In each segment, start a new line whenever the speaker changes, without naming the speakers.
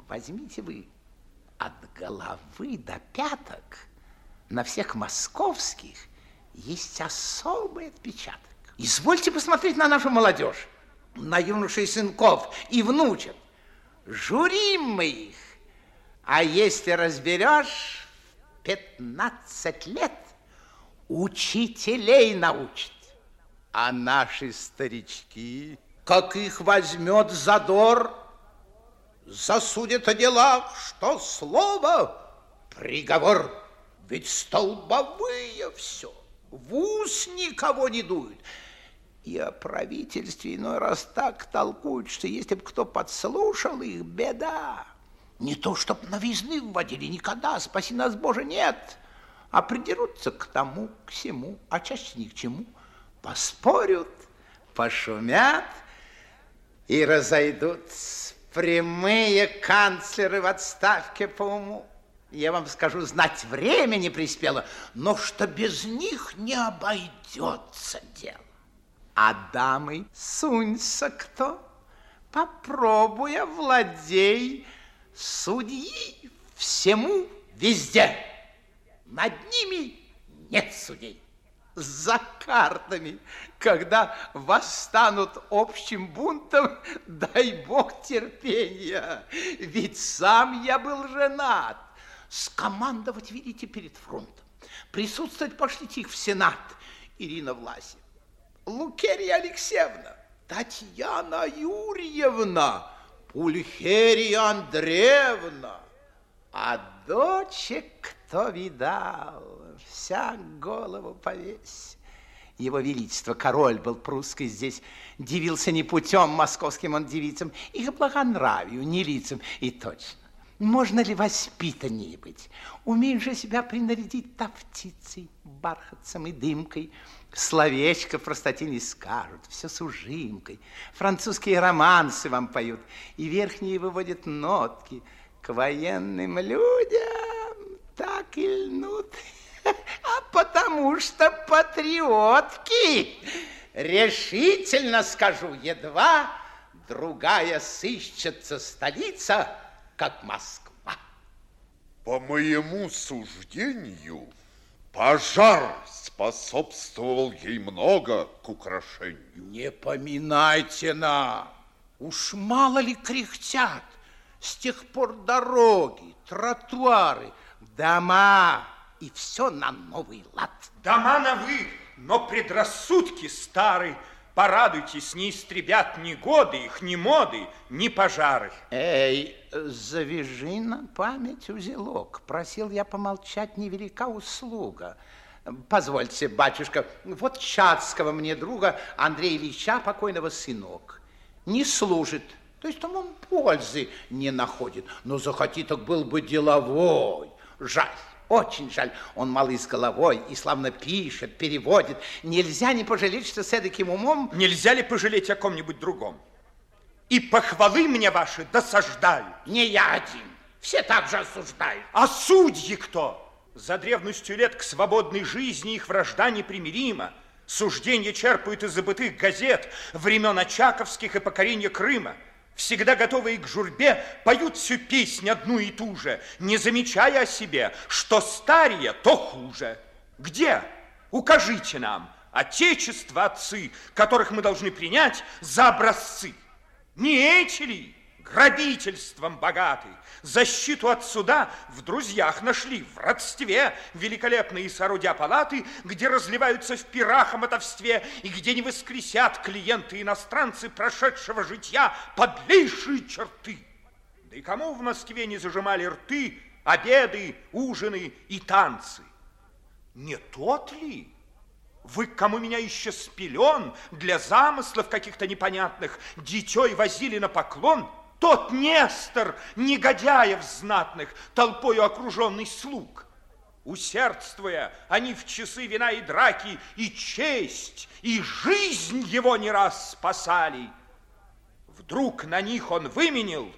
возьмите вы от головы до пяток на всех московских есть особый отпечаток. Извольте посмотреть на нашу молодежь, на юношей сынков и внучек. Журим мы их, а если разберешь, 15 лет учителей научат. А наши старички, как их возьмет задор, засудят о делах, что слово приговор. Ведь столбовые все, в ус никого не дуют. И о правительстве иной раз так толкуют, что если бы кто подслушал их, беда. Не то, чтоб новизны вводили, никогда, спаси нас, Боже, нет. А придерутся к тому, к сему, а чаще ни к чему. Поспорят, пошумят и разойдутся. Прямые канцлеры в отставке по уму. Я вам скажу, знать время не приспело, но что без них не обойдется дело. А дамы, сунься кто, попробуй овладей судьи всему везде. Над ними нет судей. За картами, когда восстанут общим бунтом, дай Бог терпения. Ведь сам я был женат. Скомандовать, видите, перед фронтом. Присутствовать пошлите их в Сенат. Ирина Власьевна, Лукерья Алексеевна, Татьяна Юрьевна, Пульхерия Андреевна. А дочек кто видал, вся голову повесь. Его Величество, король был прусский, здесь дивился не путем московским он девицам, их благонравию, не лицам. И точно, можно ли воспитаннее быть? Умеешь же себя принарядить тафтицей, бархатцем и дымкой. Словечко в простоте не скажут, все с ужимкой. Французские романсы вам поют, и верхние выводят нотки. К военным людям так и льнут, а потому что патриотки. Решительно скажу, едва другая сыщется столица, как Москва.
По моему суждению, пожар способствовал ей много к украшению.
Не поминайте нам, уж мало ли кряхтят. С тех пор дороги, тротуары, дома и все на новый лад.
Дома новы, но предрассудки старые. Порадуйтесь, не истребят ни годы их, ни моды, ни пожары.
Эй, завяжи на память узелок. Просил я помолчать, невелика услуга. Позвольте, батюшка, вот Чацкого мне друга Андрея Ильича, покойного сынок, не служит. То есть там он пользы не находит. Но захоти, так был бы деловой. Жаль, очень жаль. Он малый с головой и славно пишет, переводит. Нельзя не пожалеть, что с эдаким умом...
Нельзя ли пожалеть о ком-нибудь другом? И похвалы мне ваши досаждают.
Не я один. Все так же осуждают.
А судьи кто? За древностью лет к свободной жизни их вражда непримирима. Суждения черпают из забытых газет времен Очаковских и покорения Крыма. Всегда готовые к журбе, поют всю песнь одну и ту же, не замечая о себе, что старее, то хуже. Где? Укажите нам, отечество отцы, которых мы должны принять за образцы. Не эти ли? Грабительством богаты, защиту от суда в друзьях нашли, в родстве великолепные соорудя палаты, где разливаются в пирах о мотовстве и где не воскресят клиенты-иностранцы прошедшего житья подлейшие черты. Да и кому в Москве не зажимали рты, обеды, ужины и танцы? Не тот ли? Вы к кому меня еще с пелен для замыслов каких-то непонятных дитей возили на поклон? Тот Нестор, негодяев знатных, толпою окруженный слуг. Усердствуя, они в часы вина и драки и честь, и жизнь его не раз спасали. Вдруг на них он выменил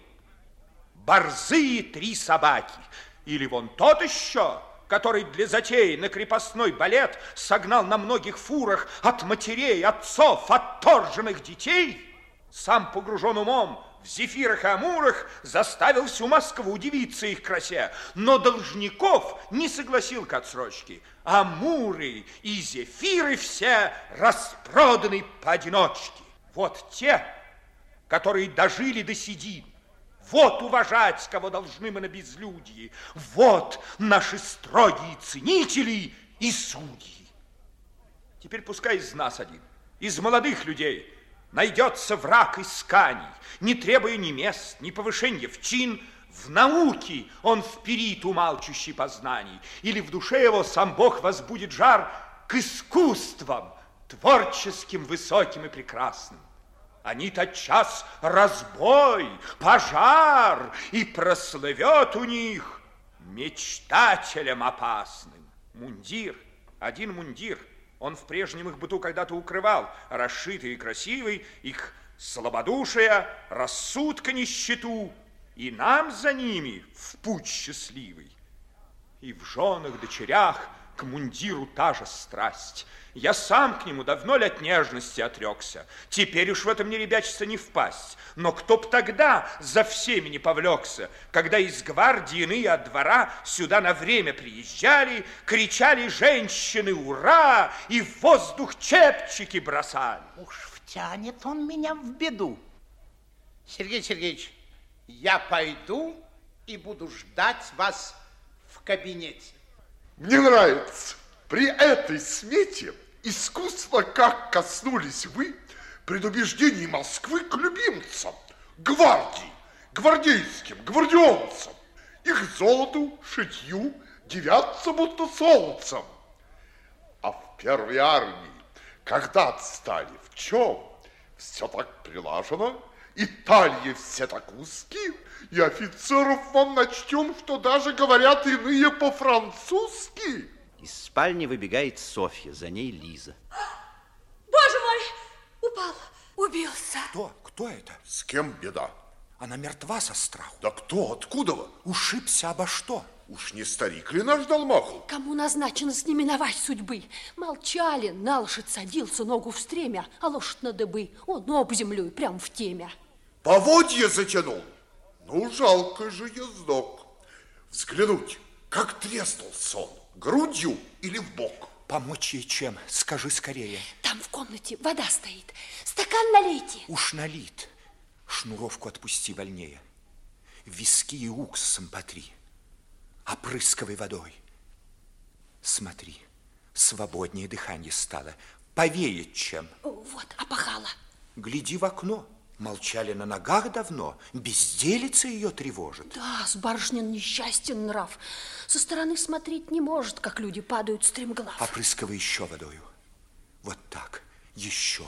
борзые 3 собаки. Или вон тот еще, который для затеи на крепостной балет согнал на многих фурах от матерей, отцов, отторженных детей, сам погружен умом в Зефирах и Амурах заставил всю Москву удивиться их красе, но должников не согласил к отсрочке. Амуры и Зефиры все распроданы поодиночке. Вот те, которые дожили до седин. Вот уважать, кого должны мы на безлюдье. Вот наши строгие ценители и судьи. Теперь пускай из нас один, из молодых людей, найдется враг исканий, не требуя ни мест, ни повышения в чин. В науке он вперит умалчущий познаний, или в душе его сам Бог возбудит жар к искусствам, творческим, высоким и прекрасным. Они тотчас разбой, пожар, и прослывет у них мечтателем опасным. Мундир, один мундир, он в прежнем их быту когда-то укрывал, расшитый и красивый, их слабодушие, рассудка нищету, и нам за ними в путь счастливый. И в женах, дочерях к мундиру та же страсть. Я сам к нему давно ли от нежности отрекся. Теперь уж в этом не ребячество не впасть. Но кто б тогда за всеми не повлекся, когда из гвардии иные от двора сюда на время приезжали, кричали женщины «Ура!» и в воздух чепчики бросали.
Уж втянет он меня в беду. Сергей Сергеевич, я пойду и буду ждать вас в кабинете.
Мне нравится. При этой смете искусно, как коснулись вы предубеждений Москвы к любимцам, гвардии, гвардейским, гвардионцам. Их золоту, шитью девятся будто солнцем. А в первой армии, когда отстали, в чем? Все так прилажено, и талии все так узкие, и офицеров вам начтем, что даже говорят иные по-французски.
Из спальни выбегает Софья, за ней Лиза.
Боже мой, упал, убился.
Кто это?
С кем беда?
Она мертва со страху.
Да кто, откуда вы?
Ушибся обо что?
Уж не старик ли наш Долмахов?
Кому назначено с ними миновать судьбы? Молчали, на лошадь садился, ногу в стремя, а лошадь на дыбы. Он об землю и прям в темя.
Поводья затянул. Ну, жалко же ездок. Взглянуть, как треснул сон. Грудью или в бок?
Помочь ей чем? Скажи скорее.
Там в комнате вода стоит. Стакан налейте.
Уж налит. Шнуровку отпусти вольнее. Виски и уксусом потри. Опрыскивай водой. Смотри, свободнее дыхание стало. Повеет чем.
Вот, опахала.
Гляди в окно. Молчали на ногах давно, безделица ее тревожит.
Да, с барышнин несчастен нрав. Со стороны смотреть не может, как люди падают стремглав.
Опрыскивай еще водою. Вот так, еще.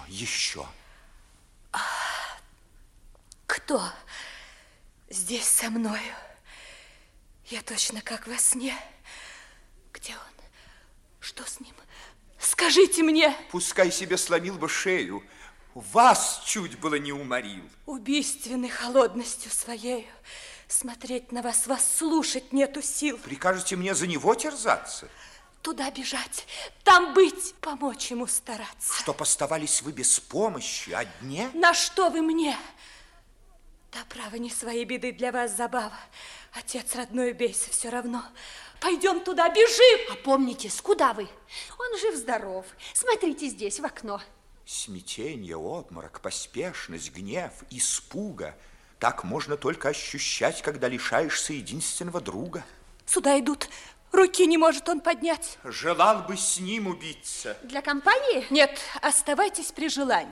Кто здесь со мною? Я точно как во сне. Где он? Что с ним? Скажите мне.
Пускай себе сломил бы шею. Вас чуть было не уморил.
Убийственной холодностью своею смотреть на вас, вас слушать нету сил.
Прикажете мне за него терзаться?
Туда бежать, там быть, помочь ему стараться.
Чтоб оставались вы без помощи, одни?
На что вы мне? Да, право, не своей беды для вас забава. Отец родной, бейся, все равно. Пойдем туда, бежим. А помнитесь, куда вы? Он жив-здоров. Смотрите здесь, в окно.
Смятение, обморок, поспешность, гнев, испуга. Так можно только ощущать, когда лишаешься единственного друга.
Сюда идут. Руки не может он поднять.
Желал бы с ним убиться.
Для компании? Нет, оставайтесь при желании.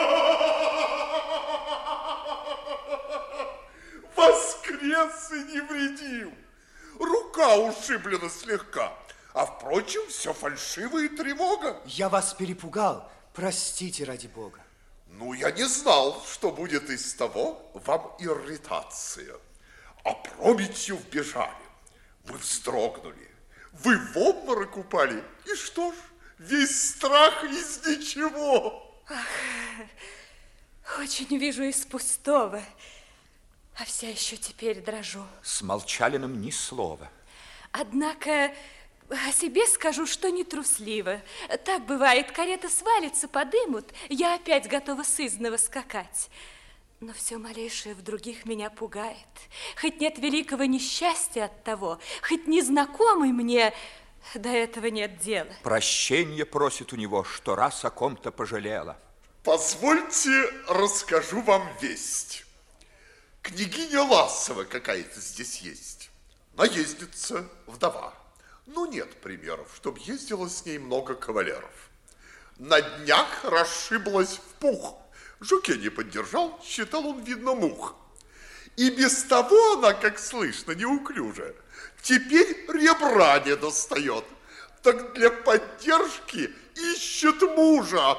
Воскрес и невредим. Рука ушиблена слегка. А впрочем, все фальшиво и тревога.
Я вас перепугал. Простите, ради бога.
Ну, я не знал, что будет из того вам ирритация. Опрометью вбежали. Вы вздрогнули. Вы в обморок упали. И что ж, весь страх из ничего.
Ах, очень вижу из пустого. А вся еще теперь дрожу.
С Молчалиным ни слова.
Однако о себе скажу, что не трусливо. Так бывает, карета свалится, подымут, я опять готова сызнова скакать. Но все малейшее в других меня пугает. Хоть нет великого несчастья от того, хоть незнакомый мне, до этого нет дела.
Прощение просит у него, что раз о ком-то пожалела.
Позвольте, расскажу вам весть. Княгиня Ласова какая-то здесь есть. Наездница, вдова. Ну, нет примеров, чтоб ездило с ней много кавалеров. На днях расшиблась в пух. Жуке не поддержал, считал он, видно, мух. И без того она, как слышно, неуклюжа. Теперь ребра не достает. Так для поддержки ищет мужа.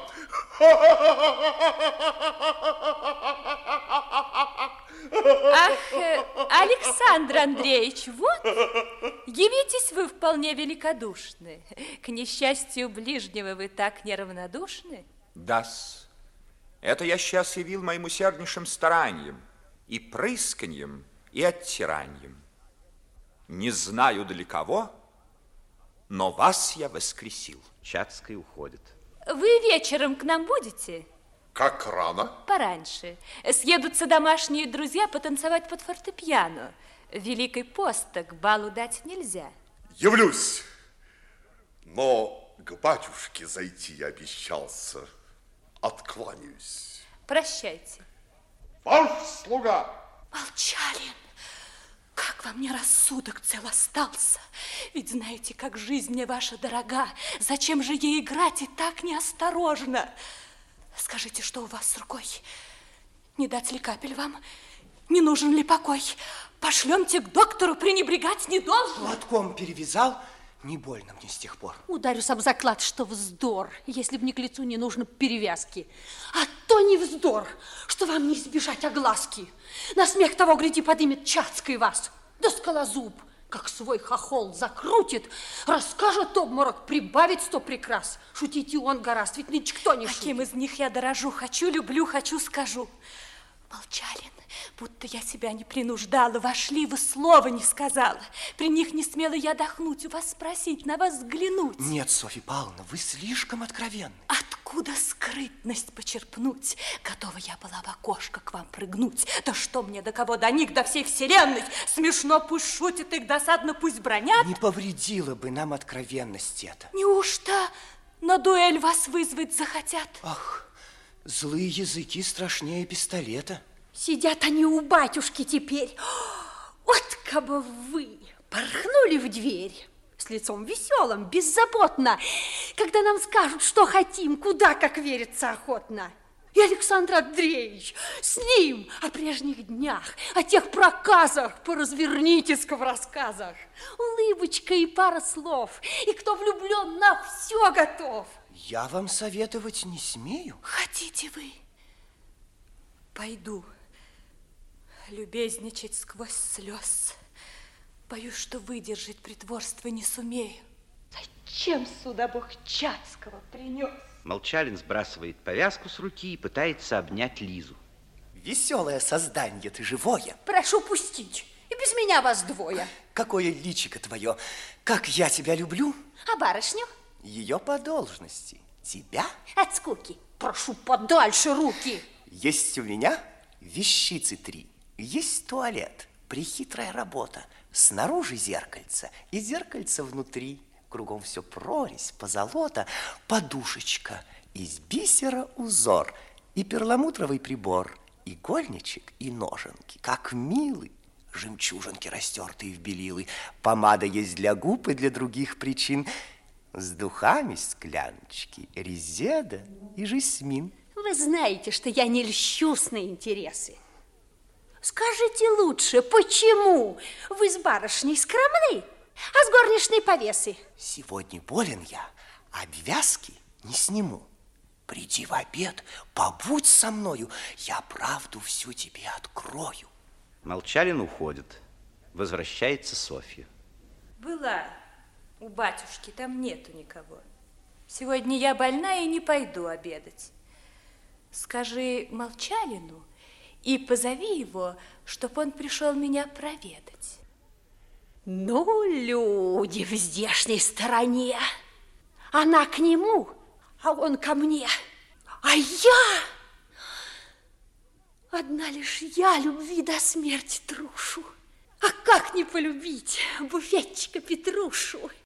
Ах, Александр Андреевич, вот, явитесь вы вполне великодушны. К несчастью ближнего вы так неравнодушны.
Да-с. Это я сейчас явил моим усерднейшим старанием, и прысканьем, и оттираньем. Не знаю для кого, но вас я воскресил.
Чацкая уходит.
Вы вечером к нам будете?
Как рано?
Пораньше. Съедутся домашние друзья потанцевать под фортепиано. Великий пост, к балу дать нельзя.
Явлюсь, но к батюшке зайти обещался. Откланяюсь.
Прощайте.
Ваш слуга.
Молчалин, как вам не рассудок цел остался? Ведь знаете, как жизнь мне ваша дорога. Зачем же ей играть и так неосторожно? Скажите, что у вас с рукой? Не дать ли капель вам? Не нужен ли покой? Пошлемте к доктору, пренебрегать не должен.
Платком перевязал, не больно мне с тех пор.
Ударюсь об заклад, что вздор. Если б не к лицу, не нужно перевязки. А то не вздор, что вам не избежать огласки. На смех того, гляди, подымет Чацкой вас. Да скалозуб, как свой хохол закрутит, расскажет обморок, прибавит 100 прикрас. Шутить и он гораст, ведь нынче кто не шутит.
Каким из них я дорожу? Хочу, люблю, хочу, скажу. Молчалин, будто я себя не принуждала, вошли, вы слова не сказала. При них не смела я дохнуть, у вас спросить, на вас взглянуть.
Нет, Софья Павловна, вы слишком откровенны.
Откуда скрытность почерпнуть? Готова я была в окошко к вам прыгнуть. Да что мне до кого, до них, до всей вселенной? Смешно пусть шутит, их досадно пусть бронят.
Не повредила бы нам откровенность это.
Неужто на дуэль вас вызвать захотят?
Ах, злые языки страшнее пистолета.
Сидят они у батюшки теперь. Вот кабы вы порхнули в дверь с лицом веселым, беззаботно, когда нам скажут, что хотим, куда, как верится охотно. И Александр Андреевич с ним о прежних днях, о тех проказах поразвернитесь-ка в рассказах. Улыбочка и пара слов, и кто влюблен, на все готов.
Я вам советовать не смею.
Хотите вы? Пойду любезничать сквозь слез. Боюсь, что выдержать притворство не сумею. Зачем сюда Бог Чацкого принес?
Молчалин сбрасывает повязку с руки и пытается обнять Лизу.
Веселое создание ты, живое.
Прошу пустить, и без меня вас двое.
Какое личико твое, как я тебя люблю.
А барышню?
Ее по должности. Тебя?
От скуки. Прошу подальше руки.
Есть у меня вещицы 3. Есть туалет, прехитрая работа. Снаружи зеркальце и зеркальце внутри. Кругом все прорезь, позолота, подушечка. Из бисера узор и перламутровый прибор. Игольничек и ноженки, как милы. Жемчужинки, растертые в белилы. Помада есть для губ и для других причин. С духами скляночки, резеда и жасмин.
Вы знаете, что я не льщусь на интересы. Скажите лучше, почему вы с барышней скромны, а с горничной повесы?
Сегодня болен я, обвязки не сниму. Приди в обед, побудь со мною, я правду всю тебе открою.
Молчалин уходит. Возвращается Софья.
Была у батюшки, там нету никого. Сегодня я больна и не пойду обедать. Скажи Молчалину и позови его, чтоб он пришел меня проведать.
Ну, люди в здешней стороне. Она к нему, а он ко мне. А Одна лишь я любви до смерти трушу. А как не полюбить буфетчика Петрушу?